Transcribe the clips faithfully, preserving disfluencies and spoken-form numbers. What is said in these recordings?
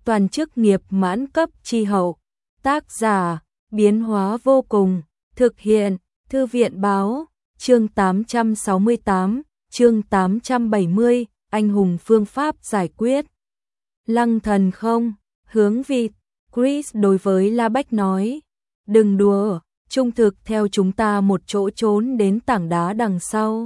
toàn chức nghiệp mãn cấp chi hậu. Tác giả, biến hóa vô cùng, thực hiện, thư viện báo, chương tám trăm sáu mươi tám, chương tám trăm bảy mươi, anh hùng phương pháp giải quyết. Lăng thần không, hướng vịt, Chris đối với La Bách nói, đừng đùa, trung thực theo chúng ta một chỗ trốn đến tảng đá đằng sau.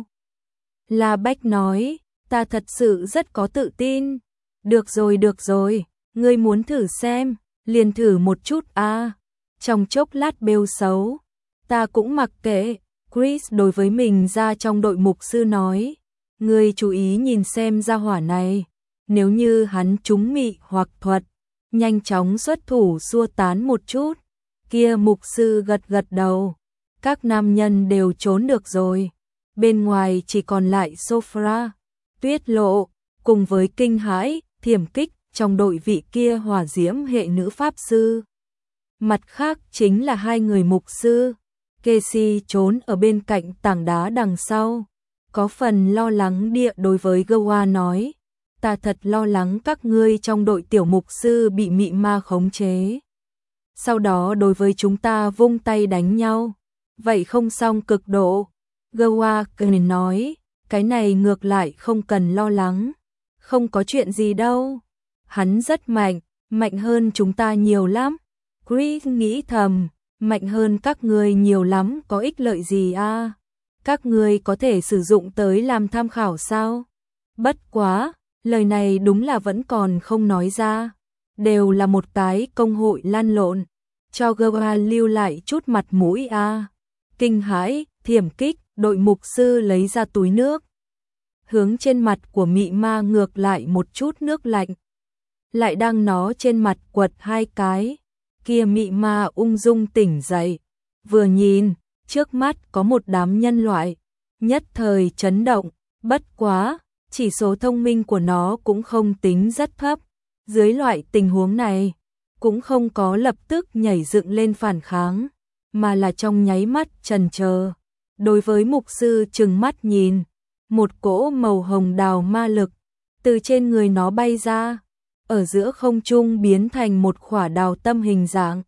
La Bách nói, ta thật sự rất có tự tin. Được rồi được rồi, ngươi muốn thử xem, liền thử một chút a. Trong chốc lát bêu xấu, ta cũng mặc kệ. Chris đối với mình ra trong đội mục sư nói, ngươi chú ý nhìn xem gia hỏa này, nếu như hắn trúng mị hoặc thuật, nhanh chóng xuất thủ xua tán một chút. Kia mục sư gật gật đầu, các nam nhân đều trốn được rồi, bên ngoài chỉ còn lại Sophra, Tuyết Lộ, cùng với kinh hãi, thiểm kích trong đội vị kia hỏa diễm hệ nữ pháp sư. Mặt khác chính là hai người mục sư. Casey trốn ở bên cạnh tảng đá đằng sau, có phần lo lắng địa đối với Goa nói, ta thật lo lắng các ngươi trong đội tiểu mục sư bị mị ma khống chế. Sau đó đối với chúng ta vung tay đánh nhau, vậy không xong cực độ. Goa cười nói, cái này ngược lại không cần lo lắng, không có chuyện gì đâu. Hắn rất mạnh, mạnh hơn chúng ta nhiều lắm. Chris nghĩ thầm, mạnh hơn các ngươi nhiều lắm có ích lợi gì a? Các ngươi có thể sử dụng tới làm tham khảo sao? Bất quá, lời này đúng là vẫn còn không nói ra, đều là một cái công hội lan lộn, cho Goa lưu lại chút mặt mũi a. Kinh hãi, thiểm kích, đội mục sư lấy ra túi nước, hướng trên mặt của mị ma ngược lại một chút nước lạnh, lại đang nó trên mặt quật hai cái. Kia mị ma ung dung tỉnh dậy, vừa nhìn, trước mắt có một đám nhân loại, nhất thời chấn động. Bất quá, chỉ số thông minh của nó cũng không tính rất thấp, dưới loại tình huống này, cũng không có lập tức nhảy dựng lên phản kháng, mà là trong nháy mắt chần chờ. Đối với mục sư trừng mắt nhìn, một cỗ màu hồng đào ma lực từ trên người nó bay ra, ở giữa không trung biến thành một khỏa đào tâm hình dạng,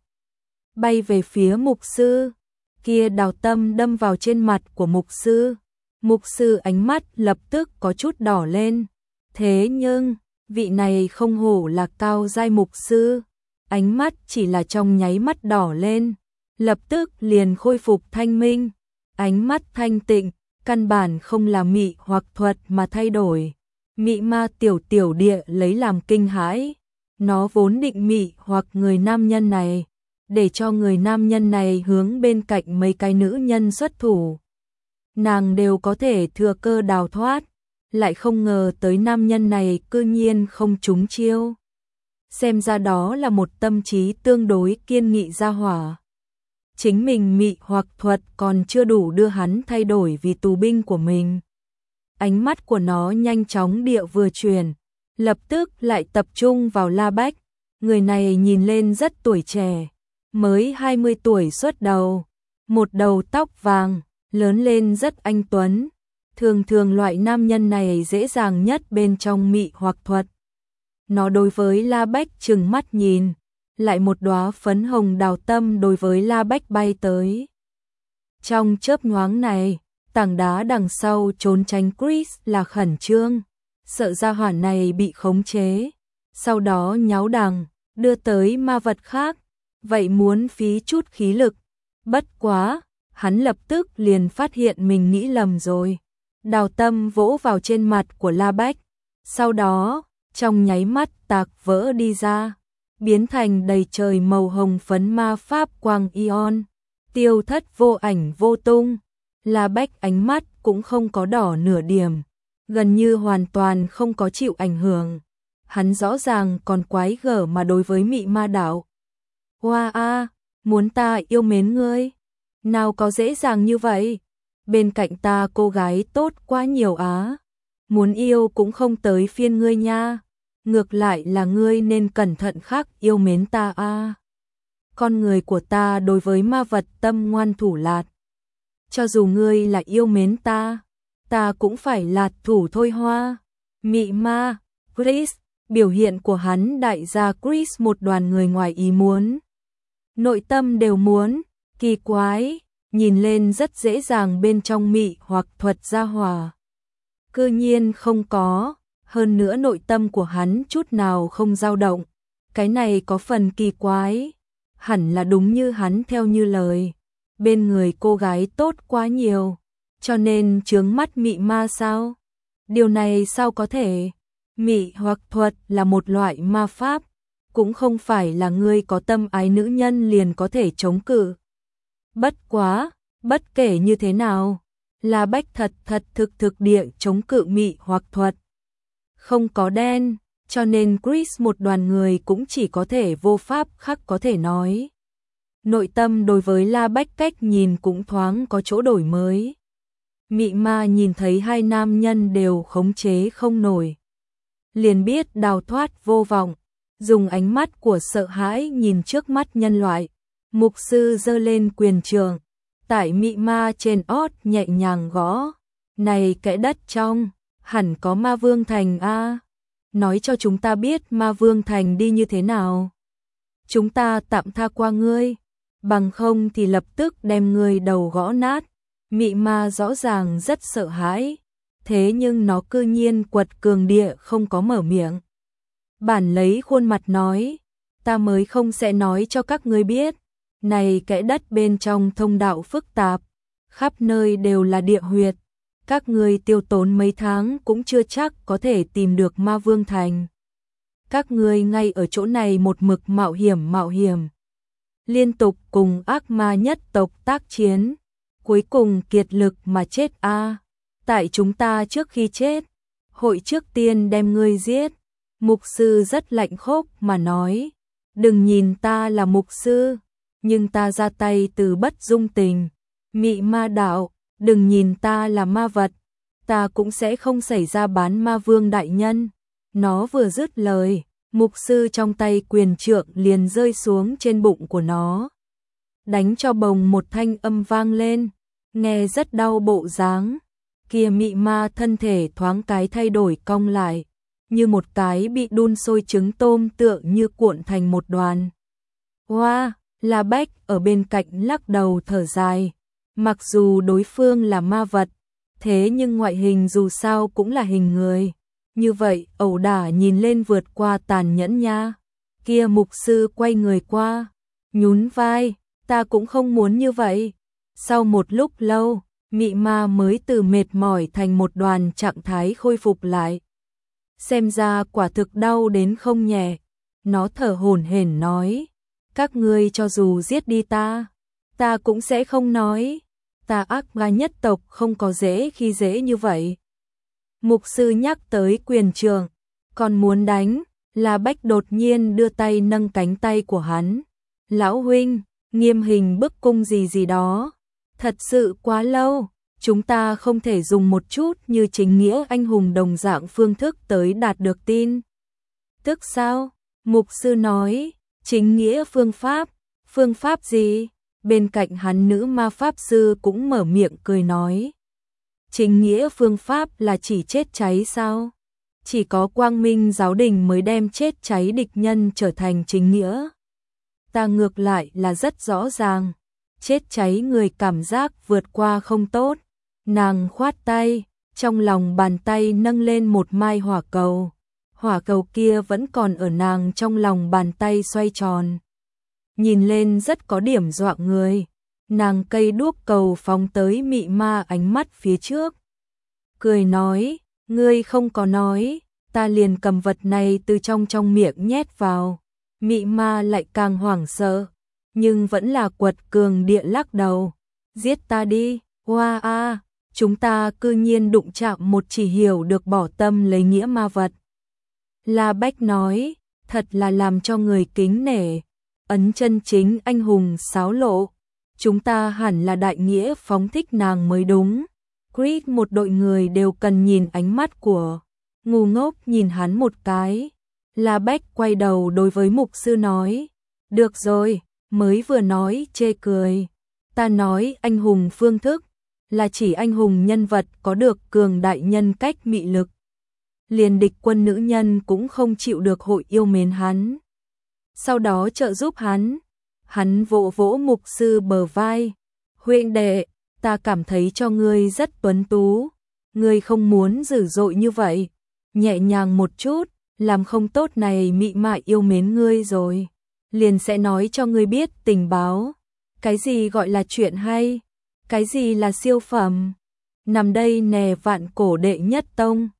bay về phía mục sư. Kia đào tâm đâm vào trên mặt của mục sư, mục sư ánh mắt lập tức có chút đỏ lên. Thế nhưng, vị này không hổ là cao giai mục sư, ánh mắt chỉ là trong nháy mắt đỏ lên, lập tức liền khôi phục thanh minh, ánh mắt thanh tịnh, căn bản không là mị hoặc thuật mà thay đổi. Mị ma tiểu tiểu địa lấy làm kinh hãi, nó vốn định mị hoặc người nam nhân này, để cho người nam nhân này hướng bên cạnh mấy cái nữ nhân xuất thủ, nàng đều có thể thừa cơ đào thoát, lại không ngờ tới nam nhân này cư nhiên không trúng chiêu. Xem ra đó là một tâm trí tương đối kiên nghị gia hỏa. Chính mình mị hoặc thuật còn chưa đủ đưa hắn thay đổi vì tù binh của mình. Ánh mắt của nó nhanh chóng địa vừa chuyển, lập tức lại tập trung vào La Bách. Người này nhìn lên rất tuổi trẻ, mới hai mươi tuổi xuất đầu, một đầu tóc vàng, lớn lên rất anh tuấn. Thường thường loại nam nhân này dễ dàng nhất bên trong mị hoặc thuật. Nó đối với La Bách trừng mắt nhìn, lại một đóa phấn hồng đào tâm đối với La Bách bay tới. Trong chớp nhoáng này, tảng đá đằng sau trốn tránh Chris là khẩn trương, sợ gia hỏa này bị khống chế, sau đó nháo đằng, đưa tới ma vật khác, vậy muốn phí chút khí lực. Bất quá, hắn lập tức liền phát hiện mình nghĩ lầm rồi. Đào tâm vỗ vào trên mặt của La Bách, sau đó, trong nháy mắt tạc vỡ đi ra, biến thành đầy trời màu hồng phấn ma pháp quang ion, tiêu thất vô ảnh vô tung. La Bách ánh mắt cũng không có đỏ nửa điểm, gần như hoàn toàn không có chịu ảnh hưởng. Hắn rõ ràng còn quái gở mà đối với mị ma đạo. Hoa a, muốn ta yêu mến ngươi? Nào có dễ dàng như vậy? Bên cạnh ta cô gái tốt quá nhiều á. Muốn yêu cũng không tới phiên ngươi nha. Ngược lại là ngươi nên cẩn thận khác yêu mến ta a. Con người của ta đối với ma vật tâm ngoan thủ lạt. Cho dù ngươi là yêu mến ta, ta cũng phải lạt thủ thôi hoa. Mị ma, Chris, biểu hiện của hắn đại gia Chris một đoàn người ngoài ý muốn. Nội tâm đều muốn, kỳ quái, nhìn lên rất dễ dàng bên trong mị hoặc thuật gia hỏa. Cư nhiên không có, hơn nữa nội tâm của hắn chút nào không dao động. Cái này có phần kỳ quái, hẳn là đúng như hắn theo như lời. Bên người cô gái tốt quá nhiều, cho nên chướng mắt mị ma sao? Điều này sao có thể? Mị hoặc thuật là một loại ma pháp, cũng không phải là ngươi có tâm ái nữ nhân liền có thể chống cự. Bất quá, bất kể như thế nào, La Bách thật thật thực thực địa chống cự mị hoặc thuật. Không có đen, cho nên Chris một đoàn người cũng chỉ có thể vô pháp khắc có thể nói. Nội tâm đối với La Bách cách nhìn cũng thoáng có chỗ đổi mới. Mị ma nhìn thấy hai nam nhân đều khống chế không nổi, liền biết đào thoát vô vọng, dùng ánh mắt của sợ hãi nhìn trước mắt nhân loại. Mục sư giơ lên quyền trường, tại mị ma trên ót nhẹ nhàng gõ. Này kẽ đất trong, hẳn có Ma Vương Thành a, nói cho chúng ta biết Ma Vương Thành đi như thế nào. Chúng ta tạm tha qua ngươi, bằng không thì lập tức đem ngươi đầu gõ nát. Mị ma rõ ràng rất sợ hãi, thế nhưng nó cư nhiên quật cường địa không có mở miệng. Bản lấy khuôn mặt nói, ta mới không sẽ nói cho các ngươi biết. Này kẽ đất bên trong thông đạo phức tạp, khắp nơi đều là địa huyệt. Các ngươi tiêu tốn mấy tháng cũng chưa chắc có thể tìm được Ma Vương Thành. Các ngươi ngay ở chỗ này một mực mạo hiểm mạo hiểm, liên tục cùng ác ma nhất tộc tác chiến, cuối cùng kiệt lực mà chết a. À. Tại chúng ta trước khi chết, hội trước tiên đem ngươi giết. Mục sư rất lạnh khốc mà nói, đừng nhìn ta là mục sư, nhưng ta ra tay từ bất dung tình. Mị ma đạo, đừng nhìn ta là ma vật, ta cũng sẽ không xảy ra bán Ma Vương đại nhân. Nó vừa dứt lời, mục sư trong tay quyền trượng liền rơi xuống trên bụng của nó, đánh cho bồng một thanh âm vang lên, nghe rất đau bộ dáng. Kia mị ma thân thể thoáng cái thay đổi cong lại, như một cái bị đun sôi trứng tôm tựa như cuộn thành một đoàn. Hoa, La Bách ở bên cạnh lắc đầu thở dài, mặc dù đối phương là ma vật, thế nhưng ngoại hình dù sao cũng là hình người. Như vậy, ẩu đả nhìn lên vượt qua tàn nhẫn nha. Kia mục sư quay người qua, nhún vai, ta cũng không muốn như vậy. Sau một lúc lâu, mị ma mới từ mệt mỏi thành một đoàn trạng thái khôi phục lại. Xem ra quả thực đau đến không nhẹ. Nó thở hổn hển nói, các ngươi cho dù giết đi ta, ta cũng sẽ không nói. Ta ác ma nhất tộc không có dễ khi dễ như vậy. Mục sư nhắc tới quyền trường, còn muốn đánh. La Bách đột nhiên đưa tay nâng cánh tay của hắn. Lão huynh, nghiêm hình bức cung gì gì đó. Thật sự quá lâu, chúng ta không thể dùng một chút như chính nghĩa anh hùng đồng dạng phương thức tới đạt được tin. Tức sao? Mục sư nói, chính nghĩa phương pháp. Phương pháp gì? Bên cạnh hắn nữ ma pháp sư cũng mở miệng cười nói. Chính nghĩa phương pháp là chỉ chết cháy sao? Chỉ có Quang Minh giáo đình mới đem chết cháy địch nhân trở thành chính nghĩa. Ta ngược lại là rất rõ ràng, chết cháy người cảm giác vượt qua không tốt. Nàng khoát tay, trong lòng bàn tay nâng lên một mai hỏa cầu. Hỏa cầu kia vẫn còn ở nàng trong lòng bàn tay xoay tròn, nhìn lên rất có điểm dọa người. Nàng cây đuốc cầu phóng tới mị ma ánh mắt phía trước, cười nói, ngươi không có nói, ta liền cầm vật này từ trong trong miệng nhét vào. Mị ma lại càng hoảng sợ, nhưng vẫn là quật cường địa lắc đầu, giết ta đi. Hoa a, chúng ta cư nhiên đụng chạm một chỉ hiểu được bỏ tâm lấy nghĩa ma vật. La Bách nói, thật là làm cho người kính nể. Ấn chân chính anh hùng xáo lộ, chúng ta hẳn là đại nghĩa phóng thích nàng mới đúng. Creed một đội người đều cần nhìn ánh mắt của ngu ngốc nhìn hắn một cái. La Bách quay đầu đối với mục sư nói, được rồi, mới vừa nói chê cười. Ta nói anh hùng phương thức, là chỉ anh hùng nhân vật có được cường đại nhân cách mị lực. liền địch quân nữ nhân cũng không chịu được hội yêu mến hắn. Sau đó trợ giúp hắn, hắn vỗ vỗ mục sư bờ vai, huynh đệ, ta cảm thấy cho ngươi rất tuấn tú, ngươi không muốn dữ dội như vậy, nhẹ nhàng một chút, làm không tốt này mị mại yêu mến ngươi rồi, liền sẽ nói cho ngươi biết tình báo, cái gì gọi là chuyện hay, cái gì là siêu phẩm, nằm đây nè vạn cổ đệ nhất tông.